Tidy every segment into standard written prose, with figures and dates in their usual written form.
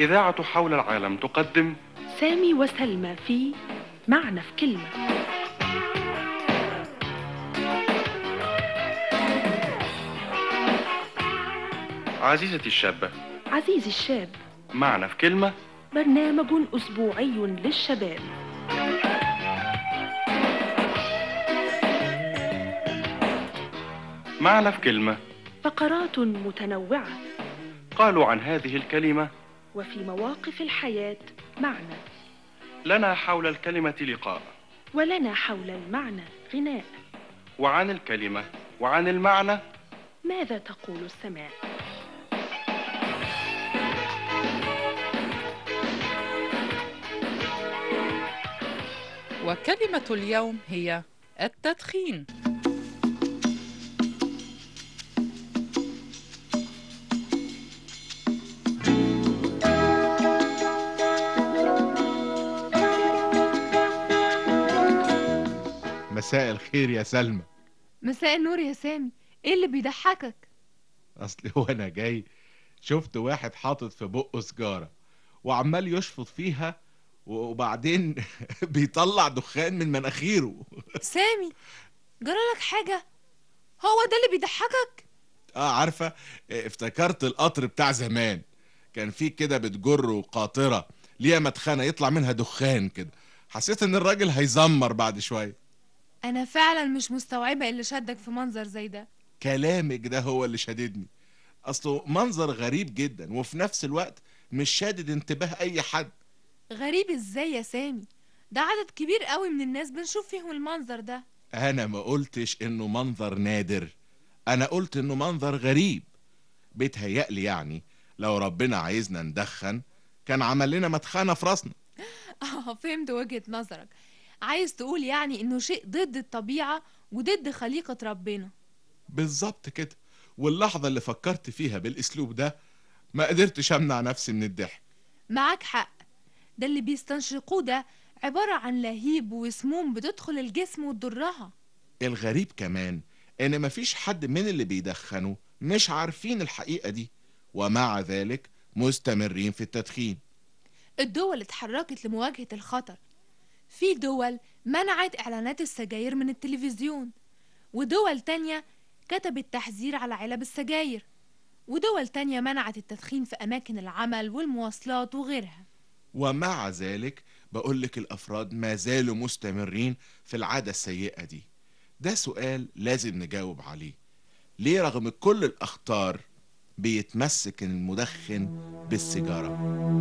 إذاعة حول العالم تقدم سامي وسلمى في معنى في كلمة. عزيزتي الشابة، عزيزي الشاب، معنى في كلمة، برنامج أسبوعي للشباب. معنى في كلمة، فقرات متنوعة قالوا عن هذه الكلمة وفي مواقف الحياة معنى، لنا حول الكلمة لقاء، ولنا حول المعنى غناء، وعن الكلمة وعن المعنى ماذا تقول السماء؟ وكلمة اليوم هي التدخين. مساء الخير يا سلمى. مساء النور يا سامي، ايه اللي بيضحكك؟ اصل وانا جاي شفت واحد حاطط في بقه سجارة وعمال يشفط فيها وبعدين بيطلع دخان من مناخيره. سامي، جرالك حاجة؟ هو ده اللي بيضحكك؟ عارفة، افتكرت القطر بتاع زمان، كان فيه كده بتجره قاطرة ليها مدخنة يطلع منها دخان كده، حسيت ان الراجل هيزمر بعد شوية. انا فعلا مش مستوعبة اللي شدك في منظر زي ده. كلامك ده هو اللي شددني، اصله منظر غريب جدا وفي نفس الوقت مش شادد انتباه اي حد. غريب ازاي يا سامي؟ ده عدد كبير قوي من الناس بنشوف فيهم المنظر ده. انا ما قلتش انه منظر نادر، انا قلت انه منظر غريب. بيتهيألي يعني لو ربنا عايزنا ندخن كان عمل لنا مدخنة في راسنا. فهمت وجهة نظرك. عايز تقول يعني انه شيء ضد الطبيعة وضد خليقة ربنا. بالظبط كده، واللحظة اللي فكرت فيها بالاسلوب ده ما قدرتش امنع نفسي من الضحك. معاك حق، ده اللي بيستنشقوه ده عبارة عن لهيب وسموم بتدخل الجسم وتضرها. الغريب كمان ان مفيش حد من اللي بيدخنوا مش عارفين الحقيقة دي، ومع ذلك مستمرين في التدخين. الدول اتحركت لمواجهة الخطر. في دول منعت إعلانات السجاير من التلفزيون، ودول تانية كتبت تحذير على علب السجاير، ودول تانية منعت التدخين في أماكن العمل والمواصلات وغيرها. ومع ذلك بقولك الأفراد ما زالوا مستمرين في العادة السيئة دي. ده سؤال لازم نجاوب عليه، ليه رغم كل الأخطار بيتمسك المدخن بالسيجارة؟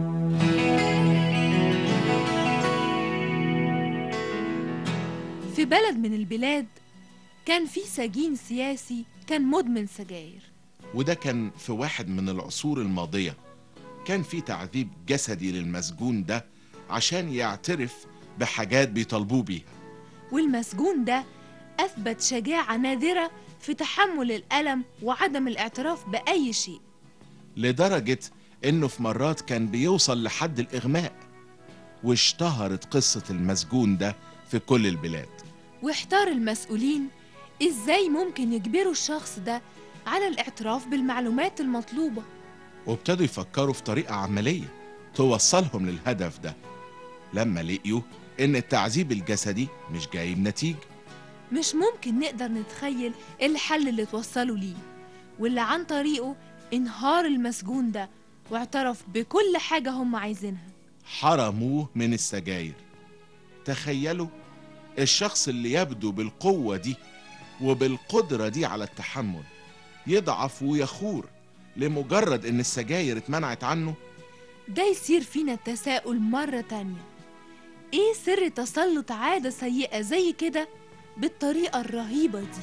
في بلد من البلاد كان في سجين سياسي كان مدمن سجاير، وده كان في واحد من العصور الماضية. كان في تعذيب جسدي للمسجون ده عشان يعترف بحاجات بيطالبوه بيها، والمسجون ده أثبت شجاعة نادرة في تحمل الألم وعدم الاعتراف بأي شيء، لدرجة إنه في مرات كان بيوصل لحد الإغماء. واشتهرت قصة المسجون ده في كل البلاد. واحتار المسؤولين إزاي ممكن يجبروا الشخص ده على الاعتراف بالمعلومات المطلوبة، وابتدوا يفكروا في طريقة عملية توصلهم للهدف ده، لما لقيوا إن التعذيب الجسدي مش جايب نتيجة. مش ممكن نقدر نتخيل الحل اللي توصلوا ليه، واللي عن طريقه انهار المسجون ده واعترف بكل حاجة هم عايزينها. حرموه من السجاير. تخيلوا الشخص اللي يبدو بالقوة دي وبالقدرة دي على التحمل يضعف ويخور لمجرد إن السجاير اتمنعت عنه. ده يصير فينا التساؤل مرة تانية، ايه سر تسلط عادة سيئة زي كده بالطريقة الرهيبة دي؟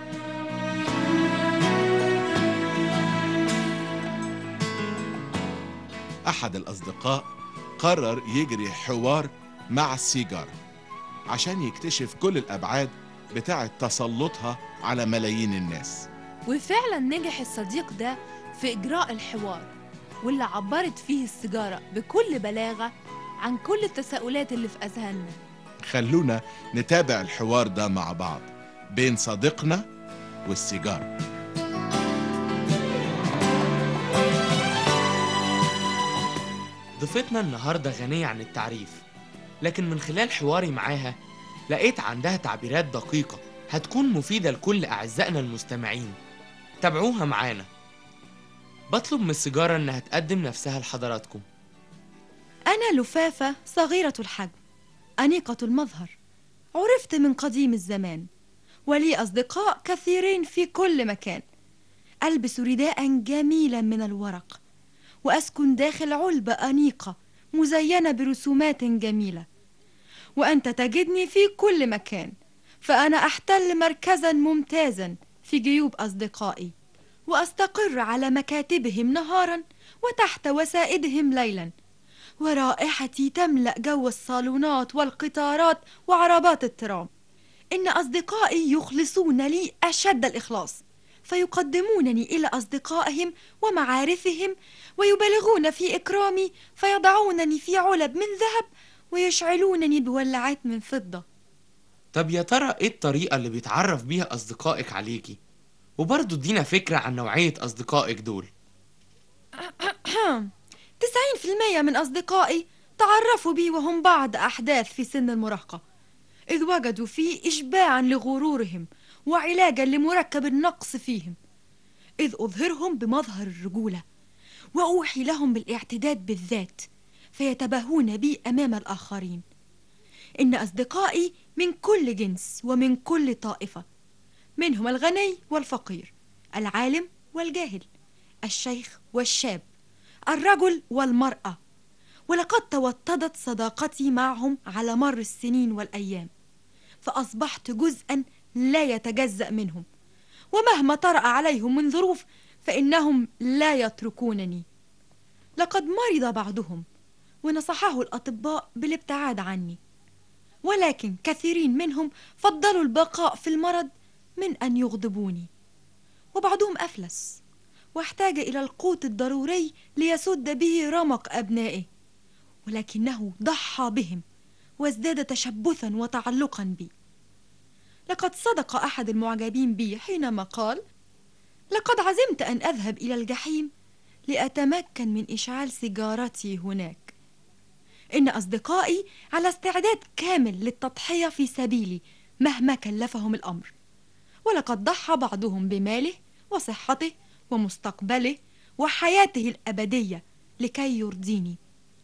أحد الأصدقاء قرر يجري حوار مع السيجارة عشان يكتشف كل الأبعاد بتاعة تسلطها على ملايين الناس. وفعلا نجح الصديق ده في إجراء الحوار، واللي عبرت فيه السيجارة بكل بلاغة عن كل التساؤلات اللي في أذهاننا. خلونا نتابع الحوار ده مع بعض بين صديقنا والسيجارة. ضيفتنا النهاردة غنية عن التعريف، لكن من خلال حواري معاها لقيت عندها تعبيرات دقيقة هتكون مفيدة لكل أعزائنا المستمعين. تابعوها معانا. بطلب من السيجارة إنها تقدم نفسها لحضراتكم. أنا لفافة صغيرة الحجم، أنيقة المظهر، عرفت من قديم الزمان، ولي أصدقاء كثيرين في كل مكان. ألبس رداء جميلا من الورق، وأسكن داخل علبة أنيقة مزينة برسومات جميلة. وأنت تجدني في كل مكان، فأنا أحتل مركزا ممتازا في جيوب أصدقائي، وأستقر على مكاتبهم نهارا وتحت وسائدهم ليلا، ورائحتي تملأ جو الصالونات والقطارات وعربات الترام. إن أصدقائي يخلصون لي أشد الإخلاص، فيقدمونني إلى أصدقائهم ومعارفهم، ويبالغون في إكرامي، فيضعونني في علب من ذهب ويشعلونني بولعات من فضة. طب يا ترى إيه الطريقة اللي بيتعرف بيها أصدقائك عليكي؟ وبرضه ادينا فكرة عن نوعية أصدقائك دول. 90% من أصدقائي تعرفوا بي وهم بعد أحداث في سن المراهقة، إذ وجدوا فيه إشباعا لغرورهم وعلاجا لمركب النقص فيهم، إذ أظهرهم بمظهر الرجولة وأوحي لهم بالاعتداد بالذات، فيتباهون بي أمام الآخرين. إن أصدقائي من كل جنس ومن كل طائفة، منهم الغني والفقير، العالم والجاهل، الشيخ والشاب، الرجل والمرأة. ولقد توطدت صداقتي معهم على مر السنين والأيام، فأصبحت جزءا لا يتجزأ منهم، ومهما طرأ عليهم من ظروف فإنهم لا يتركونني. لقد مرض بعضهم ونصحه الأطباء بالابتعاد عني، ولكن كثيرين منهم فضلوا البقاء في المرض من أن يغضبوني. وبعضهم أفلس واحتاج إلى القوت الضروري ليسد به رمق أبنائه، ولكنه ضحى بهم وازداد تشبثا وتعلقا بي. لقد صدق أحد المعجبين بي حينما قال: لقد عزمت أن أذهب إلى الجحيم لأتمكن من إشعال سيجارتي هناك. إن أصدقائي على استعداد كامل للتضحية في سبيلي مهما كلفهم الأمر، ولقد ضحى بعضهم بماله وصحته ومستقبله وحياته الأبدية لكي يرضيني.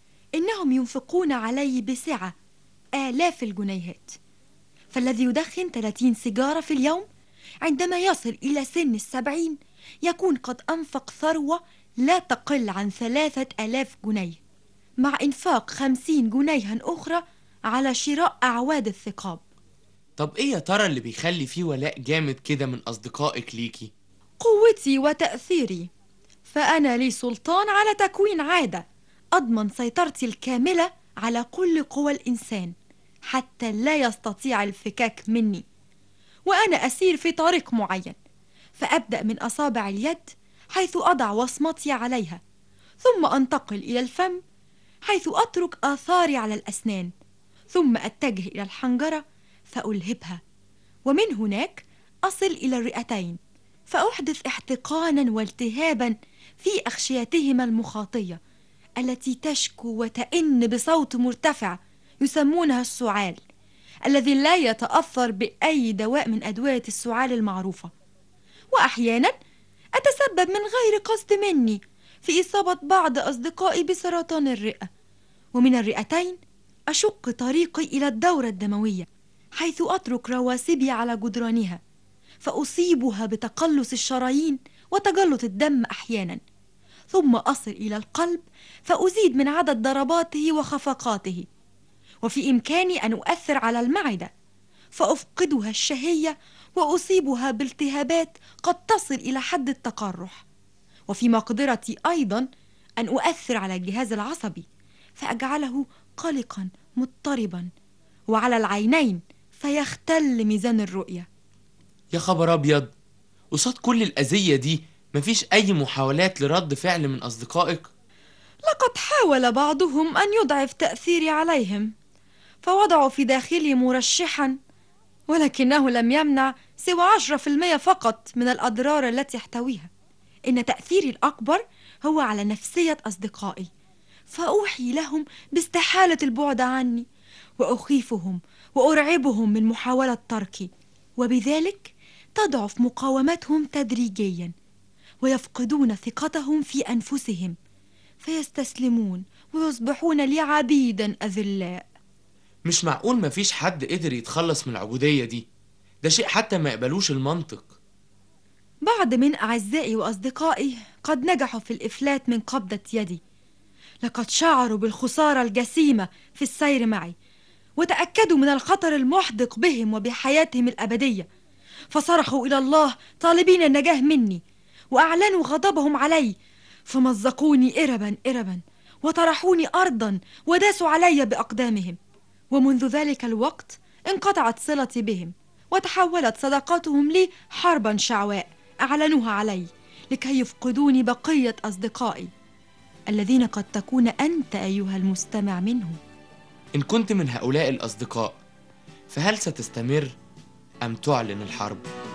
إنهم ينفقون علي بسعة آلاف الجنيهات، فالذي يدخن 30 سيجارة في اليوم عندما يصل إلى سن 70 يكون قد أنفق ثروة لا تقل عن 3000 جنيه، مع إنفاق 50 جنيها أخرى على شراء أعواد الثقاب. طب إيه يا ترى اللي بيخلي فيه ولاء جامد كده من أصدقائك ليكي؟ قوتي وتأثيري، فأنا لي سلطان على تكوين عادة أضمن سيطرتي الكاملة على كل قوى الإنسان حتى لا يستطيع الفكاك مني. وأنا أسير في طريق معين، فأبدأ من أصابع اليد حيث أضع وصمتي عليها، ثم أنتقل إلى الفم حيث أترك آثاري على الأسنان، ثم أتجه إلى الحنجرة فألهبها، ومن هناك أصل إلى الرئتين فأحدث احتقانا والتهابا في أغشيتهما المخاطية التي تشكو وتئن بصوت مرتفع يسمونها السعال، الذي لا يتأثر بأي دواء من أدوية السعال المعروفة. وأحيانا أتسبب من غير قصد مني في إصابة بعض أصدقائي بسرطان الرئة، ومن الرئتين أشق طريقي إلى الدورة الدموية حيث أترك رواسبي على جدرانها فأصيبها بتقلص الشرايين وتجلط الدم أحيانا، ثم أصل إلى القلب فأزيد من عدد ضرباته وخفقاته، وفي إمكاني أن أؤثر على المعدة فأفقدها الشهية وأصيبها بالتهابات قد تصل إلى حد التقرح، وفي مقدرتي أيضا أن أؤثر على الجهاز العصبي فأجعله قلقا مضطربا، وعلى العينين فيختل ميزان الرؤية. يا خبر أبيض، قصاد كل الأذية دي مفيش أي محاولات لرد فعل من أصدقائك؟ لقد حاول بعضهم أن يضعف تأثيري عليهم، فوضعوا في داخلي مرشحا، ولكنه لم يمنع سوى 10% فقط من الأضرار التي يحتويها. إن تأثيري الأكبر هو على نفسية أصدقائي، فأوحي لهم باستحالة البعد عني، وأخيفهم وأرعبهم من محاولة تركي، وبذلك تضعف مقاومتهم تدريجيا، ويفقدون ثقتهم في أنفسهم، فيستسلمون ويصبحون لي عبيدا أذلاء. مش معقول مفيش حد قدر يتخلص من العبودية دي، ده شيء حتى ما يقبلوش المنطق. بعض من أعزائي وأصدقائي قد نجحوا في الإفلات من قبضة يدي، لقد شعروا بالخسارة الجسيمة في السير معي، وتأكدوا من الخطر المحدق بهم وبحياتهم الأبدية، فصرخوا إلى الله طالبين النجاة مني، وأعلنوا غضبهم علي، فمزقوني إربا إربا، وطرحوني أرضا، وداسوا علي بأقدامهم. ومنذ ذلك الوقت انقطعت صلتي بهم، وتحولت صداقاتهم لي حربا شعواء أعلنوها علي، لكي يفقدوني بقية أصدقائي الذين قد تكون أنت أيها المستمع منهم. إن كنت من هؤلاء الأصدقاء، فهل ستستمر أم تعلن الحرب؟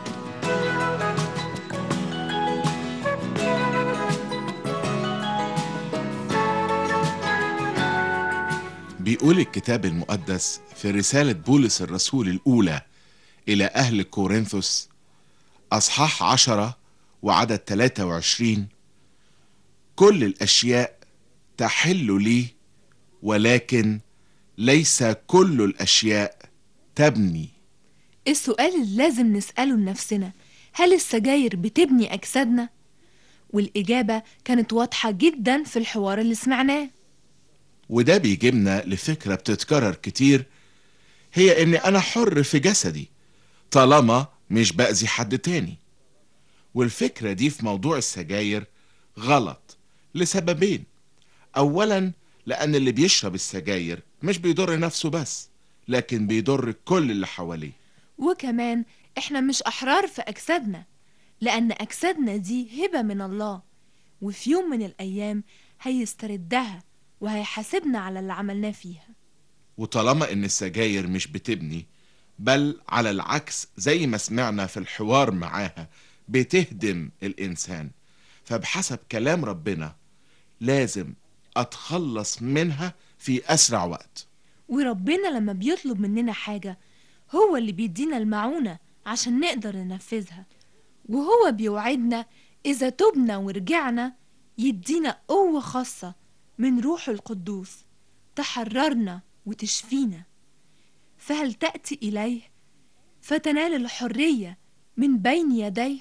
بيقول الكتاب المقدس في رسالة بولس الرسول الأولى إلى أهل كورنثوس أصحاح 10 وعدد 23: كل الأشياء تحل لي، ولكن ليس كل الأشياء تبني. السؤال اللي لازم نسأله لنفسنا: هل السجاير بتبني أجسادنا؟ والإجابة كانت واضحة جدا في الحوار اللي سمعناه. وده بيجيبنا لفكرة بتتكرر كتير، هي إن أنا حر في جسدي طالما مش بأذي حد تاني. والفكرة دي في موضوع السجاير غلط لسببين: أولا، لأن اللي بيشرب السجاير مش بيضر نفسه بس، لكن بيضر كل اللي حواليه. وكمان إحنا مش أحرار في أجسادنا، لأن أجسادنا دي هبة من الله، وفي يوم من الأيام هيستردها وهيحاسبنا على اللي عملناه فيها. وطالما إن السجاير مش بتبني، بل على العكس زي ما سمعنا في الحوار معاها بتهدم الإنسان، فبحسب كلام ربنا لازم أتخلص منها في أسرع وقت. وربنا لما بيطلب مننا حاجة هو اللي بيدينا المعونة عشان نقدر ننفذها، وهو بيوعدنا إذا تبنا ورجعنا يدينا قوة خاصة من روح القدوس تحررنا وتشفينا. فهل تأتي إليه فتنال الحرية من بين يديه؟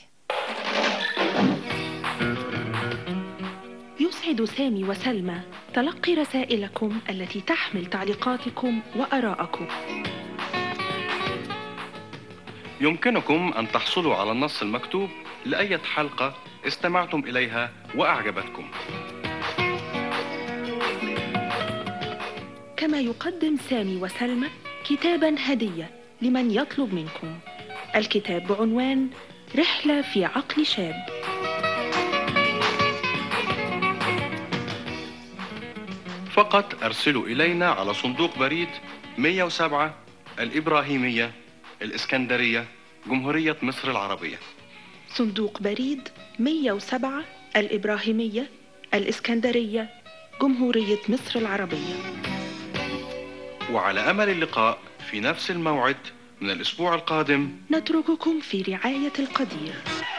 يسعد سامي وسلمى تلقي رسائلكم التي تحمل تعليقاتكم وآراءكم. يمكنكم أن تحصلوا على النص المكتوب لأي حلقة استمعتم إليها وأعجبتكم. كما يقدم سامي وسلمى كتابا هدية لمن يطلب منكم. الكتاب بعنوان رحلة في عقل شاب. فقط أرسلوا إلينا على صندوق بريد 107 الإبراهيمية، الإسكندرية، جمهورية مصر العربية. صندوق بريد 107 الإبراهيمية، الإسكندرية، جمهورية مصر العربية. وعلى أمل اللقاء في نفس الموعد من الأسبوع القادم. نترككم في رعاية القدير.